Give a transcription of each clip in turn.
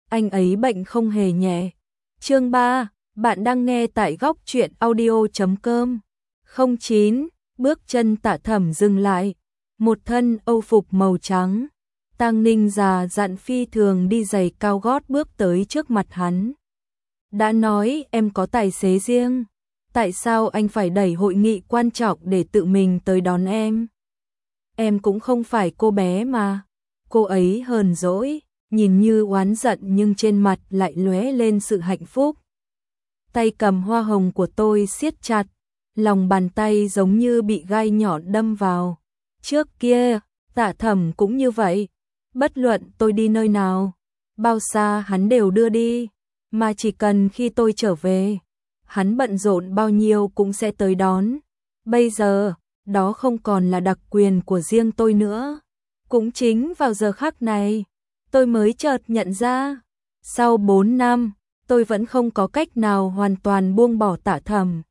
anh ấy bệnh không hề nhẹ. Chương 3, bạn đang nghe tại góc truyện audio.com. 09, bước chân Tạ Thẩm dừng lại, một thân âu phục màu trắng. Tang Ninh già dặn phi thường đi giày cao gót bước tới trước mặt hắn. Đã nói em có tài xế riêng, tại sao anh phải đẩy hội nghị quan trọng để tự mình tới đón em? Em cũng không phải cô bé mà. Cô ấy hờn dỗi, nhìn như oán giận nhưng trên mặt lại lóe lên sự hạnh phúc. Tay cầm hoa hồng của tôi siết chặt, lòng bàn tay giống như bị gai nhọn đâm vào. Trước kia, Tạ Thẩm cũng như vậy. Bất luận tôi đi nơi nào, bao xa hắn đều đưa đi, mà chỉ cần khi tôi trở về, hắn bận rộn bao nhiêu cũng sẽ tới đón. Bây giờ, đó không còn là đặc quyền của riêng tôi nữa. Cũng chính vào giờ khắc này, tôi mới chợt nhận ra, sau 4 năm, tôi vẫn không có cách nào hoàn toàn buông bỏ Tạ Thẩm.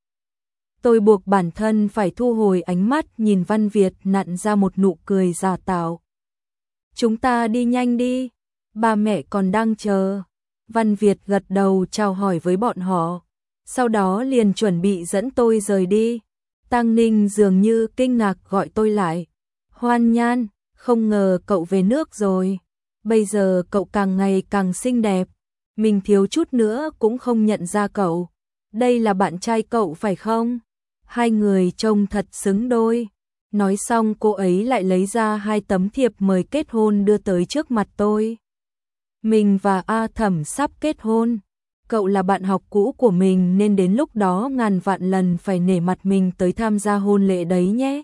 Tôi buộc bản thân phải thu hồi ánh mắt nhìn Văn Việt nặn ra một nụ cười giả tạo. Chúng ta đi nhanh đi, ba mẹ còn đang chờ. Văn Việt gật đầu chào hỏi với bọn họ, sau đó liền chuẩn bị dẫn tôi rời đi. Tang Ninh dường như kinh ngạc gọi tôi lại. Hoan Nhan, không ngờ cậu về nước rồi. Bây giờ cậu càng ngày càng xinh đẹp. Mình thiếu chút nữa cũng không nhận ra cậu. Đây là bạn trai cậu phải không? Hai người trông thật xứng đôi. Nói xong cô ấy lại lấy ra 2 tấm thiệp mời kết hôn đưa tới trước mặt tôi. Mình và A Thẩm sắp kết hôn. Cậu là bạn học cũ của mình nên đến lúc đó ngàn vạn lần phải nể mặt mình tới tham gia hôn lễ đấy nhé.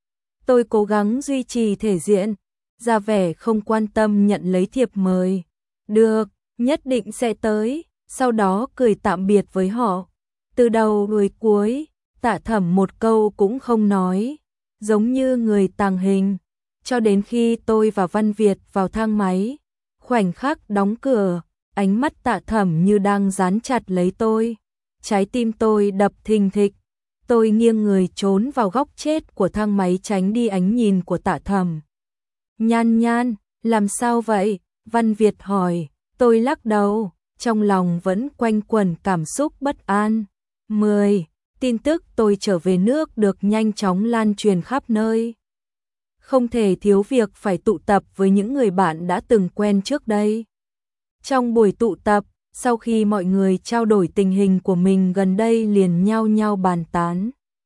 Tôi cố gắng duy trì thể diện, ra vẻ không quan tâm nhận lấy thiệp mời. Được, nhất định sẽ tới, sau đó cười tạm biệt với họ. Từ đầu đến cuối, Tạ Thẩm một câu cũng không nói, giống như người tàng hình, cho đến khi tôi và Văn Việt vào thang máy. Khoảnh khắc đóng cửa, ánh mắt Tạ Thẩm như đang dán chặt lấy tôi. Trái tim tôi đập thình thịch. Tôi nghiêng người trốn vào góc chết của thang máy tránh đi ánh nhìn của Tạ Thẩm. Nhan Nhan, làm sao vậy? Văn Việt hỏi. Tôi lắc đầu, trong lòng vẫn quanh quẩn cảm xúc bất an. 10. Tin tức tôi trở về nước được nhanh chóng lan truyền khắp nơi. Không thể thiếu việc phải tụ tập với những người bạn đã từng quen trước đây. Trong buổi tụ tập, sau khi mọi người trao đổi tình hình của mình gần đây liền nhao nhao bàn tán.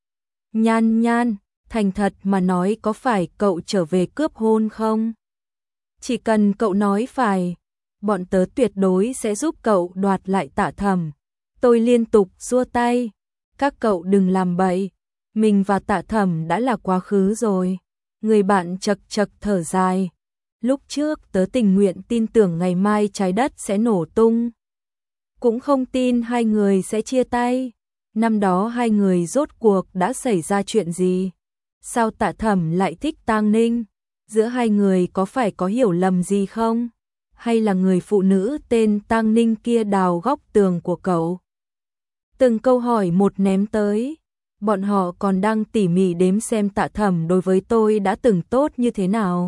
Nhan Nhan, thành thật mà nói có phải cậu trở về cướp hôn không? Chỉ cần cậu nói phải, bọn tớ tuyệt đối sẽ giúp cậu đoạt lại Tạ Thẩm. Tôi liên tục xua tay. Các cậu đừng làm bậy, mình và Tạ Thẩm đã là quá khứ rồi. Người bạn chật chật thở dài. Lúc trước tớ tình nguyện tin tưởng ngày mai trái đất sẽ nổ tung. Cũng không tin hai người sẽ chia tay. Năm đó hai người rốt cuộc đã xảy ra chuyện gì? Sao Tạ Thẩm lại thích Tang Ninh? Giữa hai người có phải có hiểu lầm gì không? Hay là người phụ nữ tên Tang Ninh kia đào góc tường của cậu? Từng câu hỏi một ném tới. Bọn họ còn đang tỉ mỉ đếm xem Tạ Thẩm đối với tôi đã từng tốt như thế nào.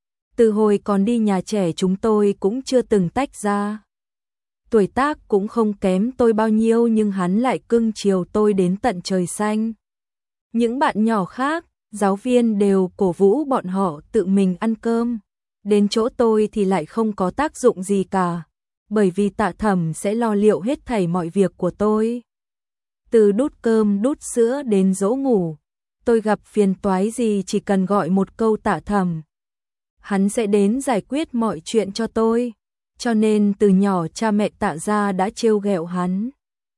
Từ hồi còn đi nhà trẻ chúng tôi cũng chưa từng tách ra. Tuổi tác cũng không kém tôi bao nhiêu nhưng hắn lại cưng chiều tôi đến tận trời xanh. Những bạn nhỏ khác, giáo viên đều cổ vũ bọn họ tự mình ăn cơm. Đến chỗ tôi thì lại không có tác dụng gì cả. Bởi vì Tạ Thẩm sẽ lo liệu hết thảy mọi việc của tôi. Từ đút cơm đút sữa đến dỗ ngủ, tôi gặp phiền toái gì chỉ cần gọi một câu Tạ Thẩm. Hắn sẽ đến giải quyết mọi chuyện cho tôi. Cho nên từ nhỏ cha mẹ Tạ gia đã trêu ghẹo hắn.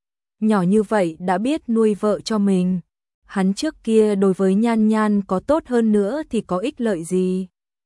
Nhỏ như vậy đã biết nuôi vợ cho mình. Hắn trước kia đối với Nhan Nhan có tốt hơn nữa thì có ích lợi gì.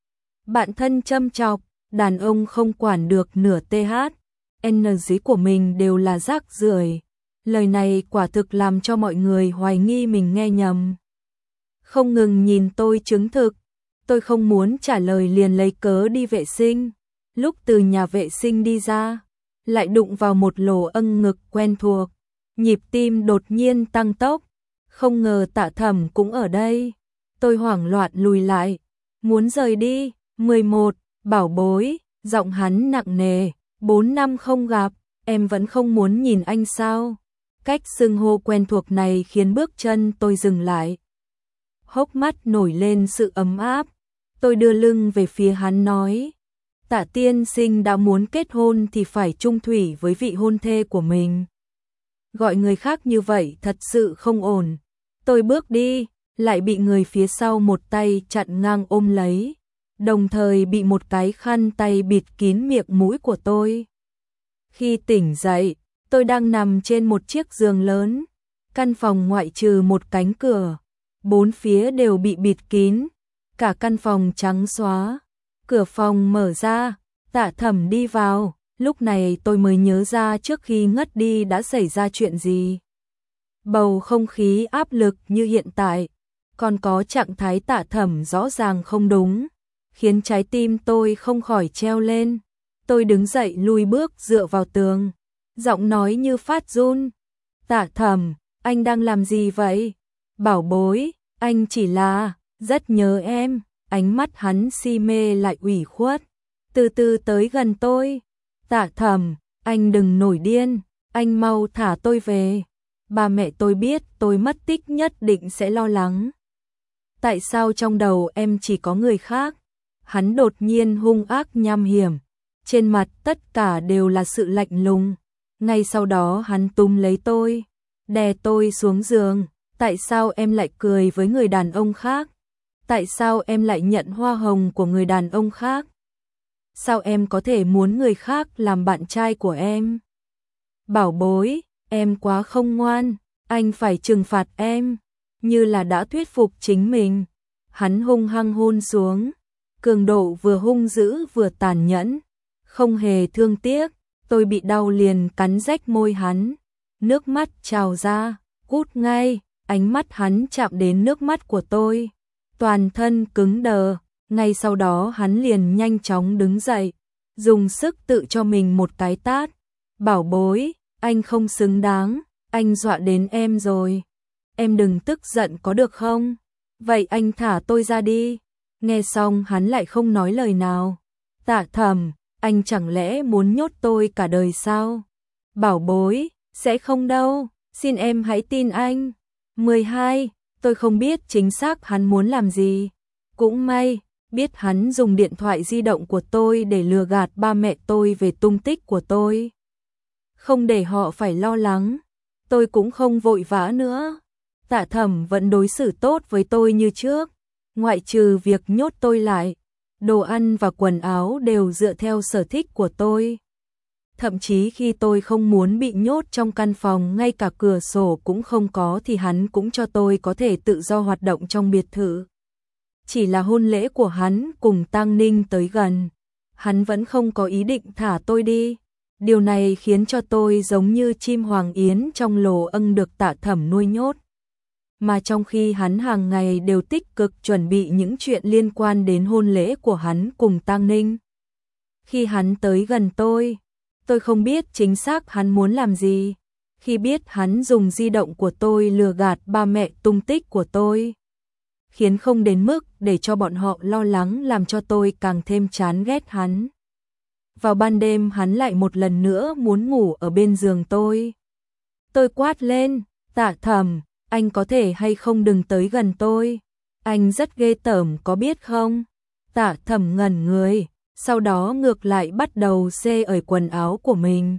Bạn thân châm chọc, đàn ông không quản được nửa TH. Energy của mình đều là rác rưởi. Lời này quả thực làm cho mọi người hoài nghi mình nghe nhầm. Không ngừng nhìn tôi chứng thực. Tôi không muốn trả lời liền lấy cớ đi vệ sinh. Lúc từ nhà vệ sinh đi ra, lại đụng vào một lỗ âng ngực quen thuộc. Nhịp tim đột nhiên tăng tốc. Không ngờ Tạ Thẩm cũng ở đây. Tôi hoảng loạn lùi lại. Muốn rời đi. 11. Bảo bối. Giọng hắn nặng nề. 4 năm không gặp, em vẫn không muốn nhìn anh sao? Cách xưng hô quen thuộc này khiến bước chân tôi dừng lại. Hốc mắt nổi lên sự ấm áp. Tôi đưa lưng về phía hắn nói. Tạ tiên sinh đã muốn kết hôn thì phải chung thủy với vị hôn thê của mình. Gọi người khác như vậy thật sự không ổn. Tôi bước đi, lại bị người phía sau một tay chặn ngang ôm lấy, đồng thời bị một cái khăn tay bịt kín miệng mũi của tôi. Khi tỉnh dậy, tôi đang nằm trên một chiếc giường lớn. Căn phòng ngoại trừ một cánh cửa, bốn phía đều bị bịt kín, cả căn phòng trắng xóa. Cửa phòng mở ra, Tạ Thẩm đi vào, lúc này tôi mới nhớ ra trước khi ngất đi đã xảy ra chuyện gì. Bầu không khí áp lực như hiện tại, còn có trạng thái Tạ Thẩm rõ ràng không đúng, khiến trái tim tôi không khỏi treo lên. Tôi đứng dậy lùi bước dựa vào tường, giọng nói như phát run. Tạ Thẩm, anh đang làm gì vậy? Bảo bối, anh chỉ là rất nhớ em. Ánh mắt hắn si mê lại ủy khuất, từ từ tới gần tôi. Tạ Thẩm, anh đừng nổi điên, anh mau thả tôi về. Ba mẹ tôi biết tôi mất tích nhất định sẽ lo lắng. Tại sao trong đầu em chỉ có người khác? Hắn đột nhiên hung ác nham hiểm, trên mặt tất cả đều là sự lạnh lùng. Ngay sau đó hắn túm lấy tôi, đè tôi xuống giường. Tại sao em lại cười với người đàn ông khác? Tại sao em lại nhận hoa hồng của người đàn ông khác? Sao em có thể muốn người khác làm bạn trai của em? Bảo bối, em quá không ngoan, anh phải trừng phạt em. Như là đã thuyết phục chính mình, hắn hung hăng hôn xuống, cường độ vừa hung dữ vừa tàn nhẫn, không hề thương tiếc. Tôi bị đau liền cắn rách môi hắn, nước mắt trào ra, cút ngay. Ánh mắt hắn chạm đến nước mắt của tôi, toàn thân cứng đờ. Ngay sau đó hắn liền nhanh chóng đứng dậy, dùng sức tự cho mình một cái tát. Bảo bối, anh không xứng đáng, anh dọa đến em rồi. Em đừng tức giận có được không? Vậy anh thả tôi ra đi. Nghe xong hắn lại không nói lời nào. Tạ Thẩm, anh chẳng lẽ muốn nhốt tôi cả đời sao? Bảo bối, sẽ không đâu, xin em hãy tin anh. 12. Tôi không biết chính xác hắn muốn làm gì. Cũng may, biết hắn dùng điện thoại di động của tôi để lừa gạt ba mẹ tôi về tung tích của tôi. Không để họ phải lo lắng, tôi cũng không vội vã nữa. Tạ Thẩm vẫn đối xử tốt với tôi như trước, ngoại trừ việc nhốt tôi lại. Đồ ăn và quần áo đều dựa theo sở thích của tôi. Thậm chí khi tôi không muốn bị nhốt trong căn phòng, ngay cả cửa sổ cũng không có thì hắn cũng cho tôi có thể tự do hoạt động trong biệt thự. Chỉ là hôn lễ của hắn cùng Tang Ninh tới gần, hắn vẫn không có ý định thả tôi đi. Điều này khiến cho tôi giống như chim hoàng yến trong lồ ưng được Tạ Thẩm nuôi nhốt. Mà trong khi hắn hàng ngày đều tích cực chuẩn bị những chuyện liên quan đến hôn lễ của hắn cùng Tang Ninh. Khi hắn tới gần tôi không biết chính xác hắn muốn làm gì. Khi biết hắn dùng di động của tôi lừa gạt ba mẹ tung tích của tôi, khiến không đến mức để cho bọn họ lo lắng, làm cho tôi càng thêm chán ghét hắn. Vào ban đêm hắn lại một lần nữa muốn ngủ ở bên giường tôi. Tôi quát lên, Tạ Thẩm, anh có thể hay không đừng tới gần tôi. Anh rất ghê tởm có biết không? Tạ Thẩm ngẩn người, sau đó ngược lại bắt đầu xê ởi quần áo của mình.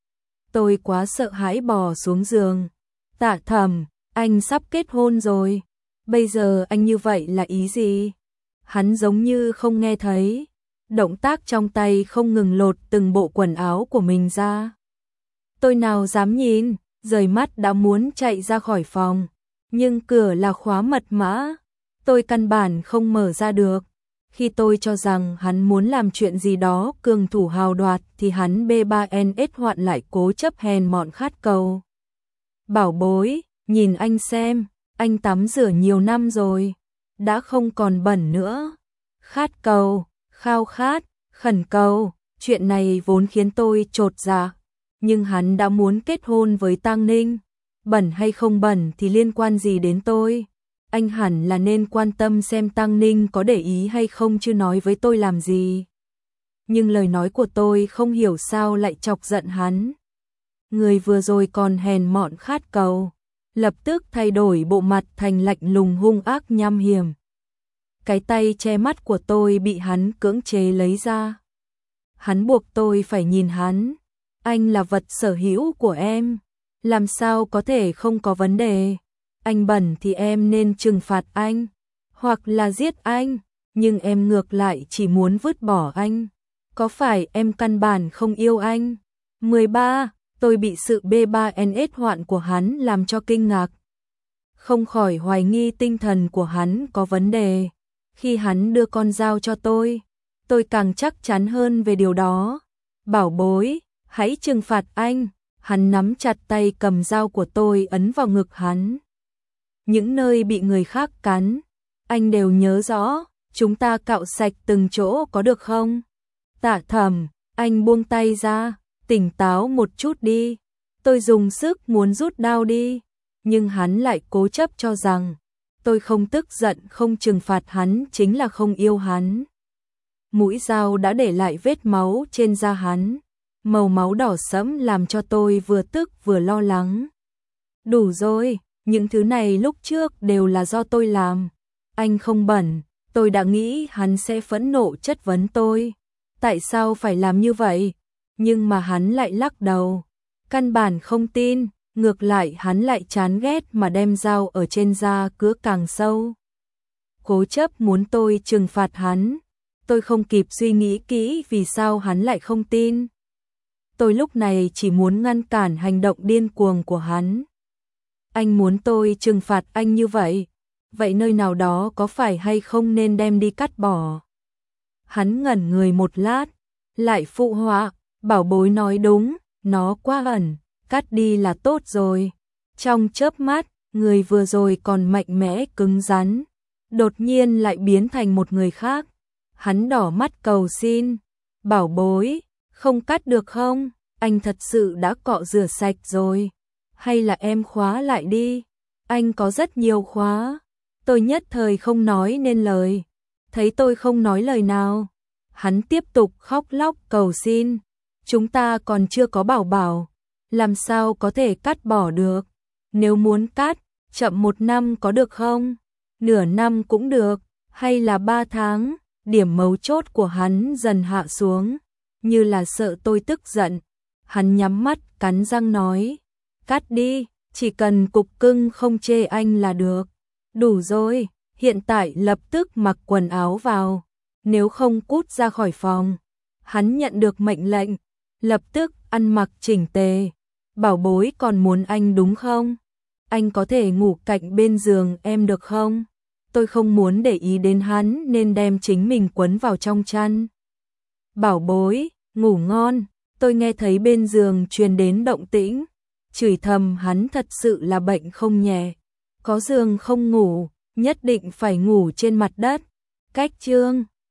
Tôi quá sợ hãi bò xuống giường. Tạ Thẩm, anh sắp kết hôn rồi. Bây giờ anh như vậy là ý gì? Hắn giống như không nghe thấy. Động tác trong tay không ngừng lột từng bộ quần áo của mình ra. Tôi nào dám nhìn, rời mắt đã muốn chạy ra khỏi phòng. Nhưng cửa là khóa mật mã. Tôi căn bản không mở ra được. Khi tôi cho rằng hắn muốn làm chuyện gì đó cường thủ hào đoạt thì hắn B3NS hoạn lại cố chấp hèn mọn khát cầu. Bảo bối, nhìn anh xem, anh tắm rửa nhiều năm rồi, đã không còn bẩn nữa. Khát cầu, khao khát, khẩn cầu, chuyện này vốn khiến tôi chột dạ. Nhưng hắn đã muốn kết hôn với Tang Ninh, bẩn hay không bẩn thì liên quan gì đến tôi? Anh hẳn là nên quan tâm xem Tang Ninh có để ý hay không chứ nói với tôi làm gì. nhưng lời nói của tôi không hiểu sao lại chọc giận hắn. Người vừa rồi còn hèn mọn khát cầu, lập tức thay đổi bộ mặt thành lạnh lùng hung ác nham hiểm. Cái tay che mắt của tôi bị hắn cưỡng chế lấy ra. Hắn buộc tôi phải nhìn hắn. Anh là vật sở hữu của em, làm sao có thể không có vấn đề. Anh bẩn thì em nên trừng phạt anh, hoặc là giết anh, nhưng em ngược lại chỉ muốn vứt bỏ anh. Có phải em căn bản không yêu anh? 13. Tôi bị sự B3NS hoạn của hắn làm cho kinh ngạc. Không khỏi hoài nghi tinh thần của hắn có vấn đề. Khi hắn đưa con dao cho tôi càng chắc chắn hơn về điều đó. Bảo bối, hãy trừng phạt anh. Hắn nắm chặt tay cầm dao của tôi ấn vào ngực hắn. Những nơi bị người khác cắn, anh đều nhớ rõ, chúng ta cạo sạch từng chỗ có được không? Tạ Thẩm, anh buông tay ra, tỉnh táo một chút đi. Tôi dùng sức muốn rút đao đi, nhưng hắn lại cố chấp cho rằng tôi không tức giận không trừng phạt hắn chính là không yêu hắn. Mũi dao đã để lại vết máu trên da hắn, màu máu đỏ sẫm làm cho tôi vừa tức vừa lo lắng. Đủ rồi, những thứ này lúc trước đều là do tôi làm. Anh không bẩn, tôi đã nghĩ hắn sẽ phẫn nộ chất vấn tôi. Tại sao phải làm như vậy? Nhưng mà hắn lại lắc đầu. Căn bản không tin, ngược lại hắn lại chán ghét mà đem dao ở trên da cứa càng sâu. Cố chấp muốn tôi trừng phạt hắn. Tôi không kịp suy nghĩ kỹ vì sao hắn lại không tin. Tôi lúc này chỉ muốn ngăn cản hành động điên cuồng của hắn. Anh muốn tôi trừng phạt anh như vậy, vậy nơi nào đó có phải hay không nên đem đi cắt bỏ? Hắn ngẩn người một lát, lại phụ họa, bảo bối nói đúng, nó quá ẩn, cắt đi là tốt rồi. Trong chớp mắt, người vừa rồi còn mạnh mẽ cứng rắn, đột nhiên lại biến thành một người khác. Hắn đỏ mắt cầu xin, bảo bối, không cắt được không? Anh thật sự đã cọ rửa sạch rồi. Hay là em khóa lại đi? Anh có rất nhiều khóa. Tôi nhất thời không nói nên lời. Thấy tôi không nói lời nào, hắn tiếp tục khóc lóc cầu xin. Chúng ta còn chưa có bảo bảo, làm sao có thể cắt bỏ được? Nếu muốn cắt, chậm 1 năm có được không? Nửa năm cũng được, hay là 3 tháng? Điểm mấu chốt của hắn dần hạ xuống, như là sợ tôi tức giận. Hắn nhắm mắt cắn răng nói, cắt đi, chỉ cần cục cưng không chê anh là được. Đủ rồi, hiện tại lập tức mặc quần áo vào, nếu không cút ra khỏi phòng. Hắn nhận được mệnh lệnh, lập tức ăn mặc chỉnh tề. Bảo bối còn muốn anh đúng không? Anh có thể ngủ cạnh bên giường em được không? Tôi không muốn để ý đến hắn nên đem chính mình quấn vào trong chăn. Bảo bối, ngủ ngon. Tôi nghe thấy bên giường truyền đến động tĩnh, chửi thầm hắn thật sự là bệnh không nhẹ. Có giường không ngủ, nhất định phải ngủ trên mặt đất. Cách chương